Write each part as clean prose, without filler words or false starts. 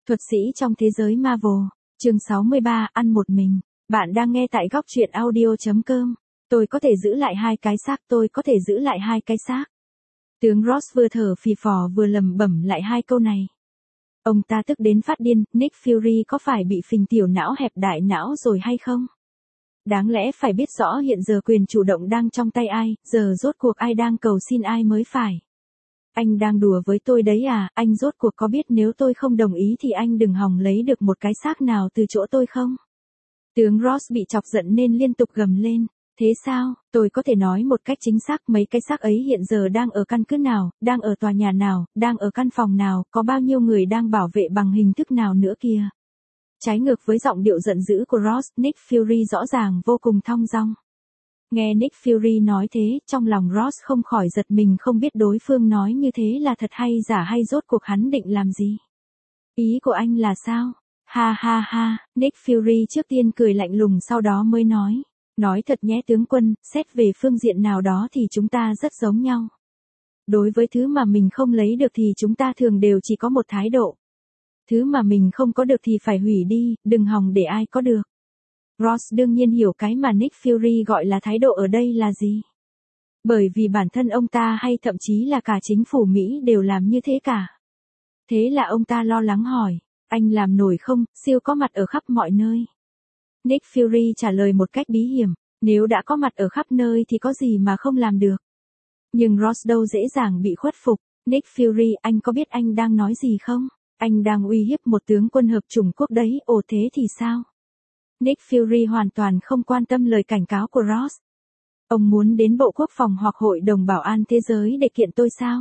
Thuật sĩ trong thế giới Marvel, chương 63, ăn một mình. Bạn đang nghe tại góc truyện audio.com. Tôi có thể giữ lại hai cái xác, tôi có thể giữ lại hai cái xác. Tướng Ross vừa thở phì phò vừa lẩm bẩm lại hai câu này. Ông ta tức đến phát điên, Nick Fury có phải bị phình tiểu não hẹp đại não rồi hay không? Đáng lẽ phải biết rõ hiện giờ quyền chủ động đang trong tay ai, giờ rốt cuộc ai đang cầu xin ai mới phải. Anh đang đùa với tôi đấy à, anh rốt cuộc có biết nếu tôi không đồng ý thì anh đừng hòng lấy được một cái xác nào từ chỗ tôi không? Tướng Ross bị chọc giận nên liên tục gầm lên. Thế sao, tôi có thể nói một cách chính xác mấy cái xác ấy hiện giờ đang ở căn cứ nào, đang ở tòa nhà nào, đang ở căn phòng nào, có bao nhiêu người đang bảo vệ bằng hình thức nào nữa kìa. Trái ngược với giọng điệu giận dữ của Ross, Nick Fury rõ ràng vô cùng thong dong. Nghe Nick Fury nói thế, trong lòng Ross không khỏi giật mình không biết đối phương nói như thế là thật hay giả hay rốt cuộc hắn định làm gì. Ý của anh là sao? Ha ha ha, Nick Fury trước tiên cười lạnh lùng sau đó mới nói. Nói thật nhé tướng quân, xét về phương diện nào đó thì chúng ta rất giống nhau. Đối với thứ mà mình không lấy được thì chúng ta thường đều chỉ có một thái độ. Thứ mà mình không có được thì phải hủy đi, đừng hòng để ai có được. Ross đương nhiên hiểu cái mà Nick Fury gọi là thái độ ở đây là gì. Bởi vì bản thân ông ta hay thậm chí là cả chính phủ Mỹ đều làm như thế cả. Thế là ông ta lo lắng hỏi, anh làm nổi không, siêu có mặt ở khắp mọi nơi. Nick Fury trả lời một cách bí hiểm, nếu đã có mặt ở khắp nơi thì có gì mà không làm được. Nhưng Ross đâu dễ dàng bị khuất phục. Nick Fury, anh có biết anh đang nói gì không? Anh đang uy hiếp một tướng quân hợp chủng quốc đấy, ồ thế thì sao? Nick Fury hoàn toàn không quan tâm lời cảnh cáo của Ross. Ông muốn đến Bộ Quốc phòng hoặc Hội đồng Bảo an Thế giới để kiện tôi sao?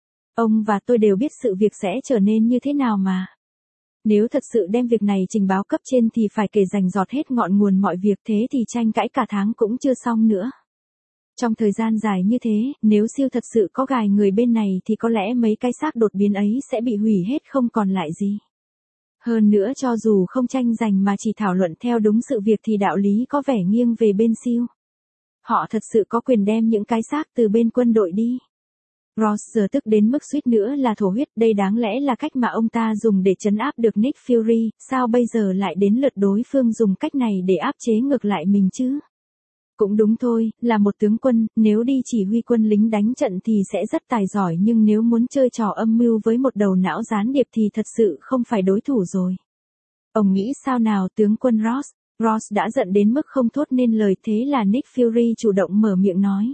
Ông và tôi đều biết sự việc sẽ trở nên như thế nào mà. Nếu thật sự đem việc này trình báo cấp trên thì phải kể rành rọt hết ngọn nguồn mọi việc, thế thì tranh cãi cả tháng cũng chưa xong nữa. Trong thời gian dài như thế, nếu siêu thật sự có gài người bên này thì có lẽ mấy cái xác đột biến ấy sẽ bị hủy hết không còn lại gì. Hơn nữa cho dù không tranh giành mà chỉ thảo luận theo đúng sự việc thì đạo lý có vẻ nghiêng về bên siêu. Họ thật sự có quyền đem những cái xác từ bên quân đội đi. Ross giờ tức đến mức suýt nữa là thổ huyết, đây đáng lẽ là cách mà ông ta dùng để trấn áp được Nick Fury, sao bây giờ lại đến lượt đối phương dùng cách này để áp chế ngược lại mình chứ? Cũng đúng thôi, là một tướng quân, nếu đi chỉ huy quân lính đánh trận thì sẽ rất tài giỏi nhưng nếu muốn chơi trò âm mưu với một đầu não gián điệp thì thật sự không phải đối thủ rồi. Ông nghĩ sao nào tướng quân Ross? Ross đã giận đến mức không thốt nên lời, thế là Nick Fury chủ động mở miệng nói.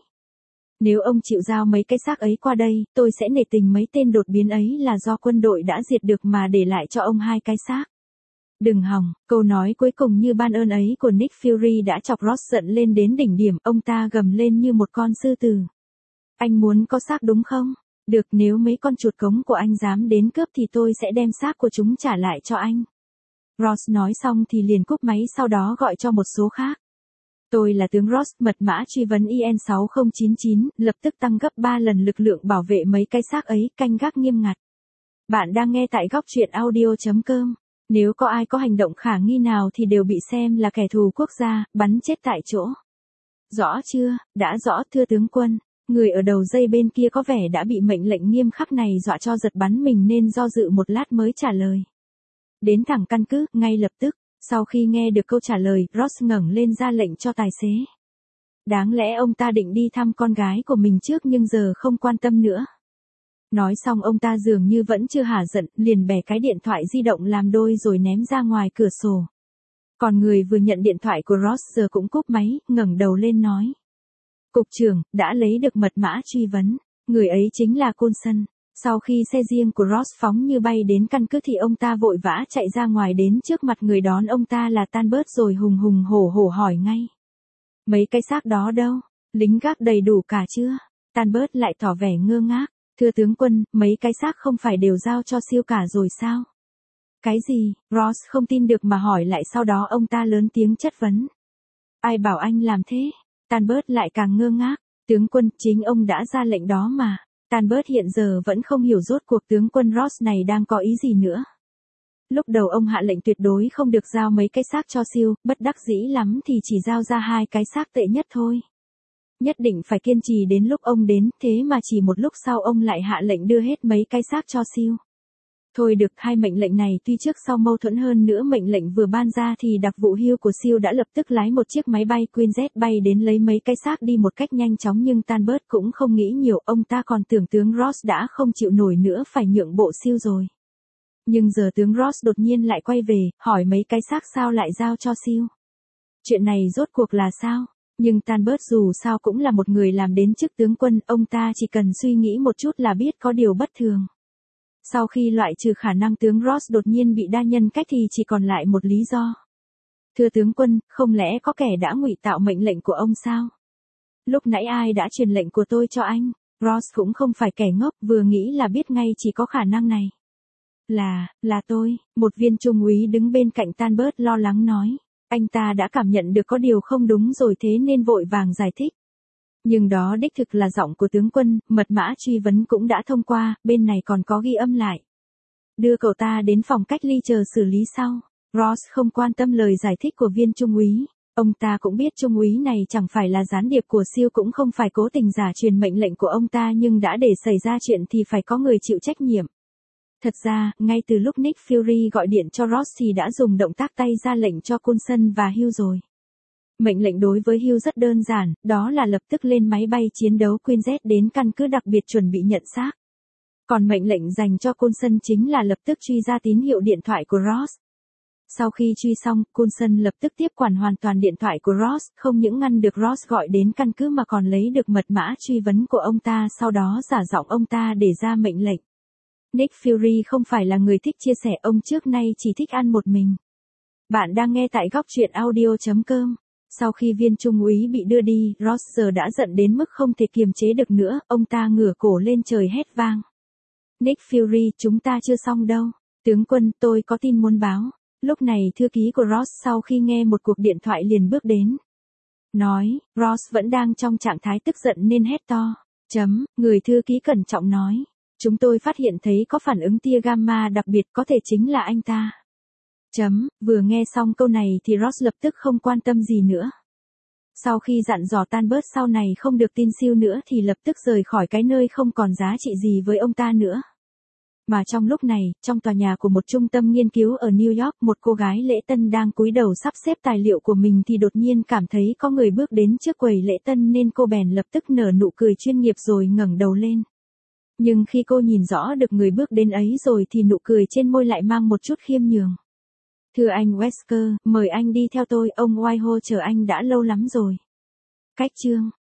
Nếu ông chịu giao mấy cái xác ấy qua đây, tôi sẽ nể tình mấy tên đột biến ấy là do quân đội đã diệt được mà để lại cho ông hai cái xác. Đừng hòng, câu nói cuối cùng như ban ơn ấy của Nick Fury đã chọc Ross giận lên đến đỉnh điểm, ông ta gầm lên như một con sư tử. Anh muốn có xác đúng không? Được, nếu mấy con chuột cống của anh dám đến cướp thì tôi sẽ đem xác của chúng trả lại cho anh. Ross nói xong thì liền cúp máy sau đó gọi cho một số khác. Tôi là tướng Ross, mật mã truy vấn IN6099, lập tức tăng gấp 3 lần lực lượng bảo vệ mấy cái xác ấy, canh gác nghiêm ngặt. Bạn đang nghe tại góc truyện audio.com. Nếu có ai có hành động khả nghi nào thì đều bị xem là kẻ thù quốc gia, bắn chết tại chỗ. Rõ chưa? Đã rõ thưa tướng quân. Người ở đầu dây bên kia có vẻ đã bị mệnh lệnh nghiêm khắc này dọa cho giật bắn mình nên do dự một lát mới trả lời. Đến thẳng căn cứ, ngay lập tức. Sau khi nghe được câu trả lời, Ross ngẩng lên ra lệnh cho tài xế. Đáng lẽ ông ta định đi thăm con gái của mình trước nhưng giờ không quan tâm nữa. Nói xong ông ta dường như vẫn chưa hả giận, liền bẻ cái điện thoại di động làm đôi rồi ném ra ngoài cửa sổ. Còn người vừa nhận điện thoại của Ross giờ cũng cúp máy, ngẩng đầu lên nói. Cục trưởng, đã lấy được mật mã truy vấn. Người ấy chính là Coulson. Sau khi xe riêng của Ross phóng như bay đến căn cứ thì ông ta vội vã chạy ra ngoài đến trước mặt người đón ông ta là Tanbert rồi hùng hùng hổ hổ hỏi ngay. Mấy cái xác đó đâu? Lính gác đầy đủ cả chưa? Tanbert lại tỏ vẻ ngơ ngác. Thưa tướng quân, mấy cái xác không phải đều giao cho siêu cả rồi sao? Cái gì? Ross không tin được mà hỏi lại sau đó ông ta lớn tiếng chất vấn. Ai bảo anh làm thế? Tanbert lại càng ngơ ngác. Tướng quân, chính ông đã ra lệnh đó mà. Tanbert hiện giờ vẫn không hiểu rốt cuộc tướng quân Ross này đang có ý gì nữa. Lúc đầu ông hạ lệnh tuyệt đối không được giao mấy cái xác cho siêu, bất đắc dĩ lắm thì chỉ giao ra hai cái xác tệ nhất thôi. Nhất định phải kiên trì đến lúc ông đến, thế mà chỉ một lúc sau ông lại hạ lệnh đưa hết mấy cái xác cho siêu. Thôi được, hai mệnh lệnh này tuy trước sau mâu thuẫn hơn nữa mệnh lệnh vừa ban ra thì đặc vụ Hugh của Seal đã lập tức lái một chiếc máy bay Quinjet bay đến lấy mấy cái xác đi một cách nhanh chóng, nhưng Talbot cũng không nghĩ nhiều, ông ta còn tưởng tướng Ross đã không chịu nổi nữa phải nhượng bộ Seal rồi. Nhưng giờ tướng Ross đột nhiên lại quay về, hỏi mấy cái xác sao lại giao cho Seal. Chuyện này rốt cuộc là sao? Nhưng Talbot dù sao cũng là một người làm đến chức tướng quân, ông ta chỉ cần suy nghĩ một chút là biết có điều bất thường. Sau khi loại trừ khả năng tướng Ross đột nhiên bị đa nhân cách thì chỉ còn lại một lý do. Thưa tướng quân, không lẽ có kẻ đã ngụy tạo mệnh lệnh của ông sao? Lúc nãy ai đã truyền lệnh của tôi cho anh? Ross cũng không phải kẻ ngốc, vừa nghĩ là biết ngay chỉ có khả năng này. Là tôi, một viên trung úy đứng bên cạnh Talbot lo lắng nói. Anh ta đã cảm nhận được có điều không đúng rồi thế nên vội vàng giải thích. Nhưng đó đích thực là giọng của tướng quân, mật mã truy vấn cũng đã thông qua, bên này còn có ghi âm lại. Đưa cậu ta đến phòng cách ly chờ xử lý sau. Ross không quan tâm lời giải thích của viên trung úy. Ông ta cũng biết trung úy này chẳng phải là gián điệp của Seal, cũng không phải cố tình giả truyền mệnh lệnh của ông ta, nhưng đã để xảy ra chuyện thì phải có người chịu trách nhiệm. Thật ra, ngay từ lúc Nick Fury gọi điện cho Ross thì đã dùng động tác tay ra lệnh cho Coulson và Hugh rồi. Mệnh lệnh đối với Hugh rất đơn giản, đó là lập tức lên máy bay chiến đấu Quinjet đến căn cứ đặc biệt chuẩn bị nhận xác. Còn mệnh lệnh dành cho Coulson chính là lập tức truy ra tín hiệu điện thoại của Ross. Sau khi truy xong, Coulson lập tức tiếp quản hoàn toàn điện thoại của Ross, không những ngăn được Ross gọi đến căn cứ mà còn lấy được mật mã truy vấn của ông ta, sau đó giả giọng ông ta để ra mệnh lệnh. Nick Fury không phải là người thích chia sẻ, ông trước nay chỉ thích ăn một mình. Bạn đang nghe tại góc truyện audio.com. Sau khi viên trung úy bị đưa đi, Ross giờ đã giận đến mức không thể kiềm chế được nữa, ông ta ngửa cổ lên trời hét vang. Nick Fury, chúng ta chưa xong đâu. Tướng quân, tôi có tin muốn báo. Lúc này thư ký của Ross sau khi nghe một cuộc điện thoại liền bước đến. Nói, Ross vẫn đang trong trạng thái tức giận nên hét to. Người thư ký cẩn trọng nói. Chúng tôi phát hiện thấy có phản ứng tia gamma đặc biệt, có thể chính là anh ta. Vừa nghe xong câu này thì Ross lập tức không quan tâm gì nữa. Sau khi dặn dò Talbot sau này không được tin Seal nữa thì lập tức rời khỏi cái nơi không còn giá trị gì với ông ta nữa. Mà trong lúc này, trong tòa nhà của một trung tâm nghiên cứu ở New York, một cô gái lễ tân đang cúi đầu sắp xếp tài liệu của mình thì đột nhiên cảm thấy có người bước đến trước quầy lễ tân nên cô bèn lập tức nở nụ cười chuyên nghiệp rồi ngẩng đầu lên. Nhưng khi cô nhìn rõ được người bước đến ấy rồi thì nụ cười trên môi lại mang một chút khiêm nhường. Thưa anh Wesker, mời anh đi theo tôi, ông Whitehall chờ anh đã lâu lắm rồi. Cách chương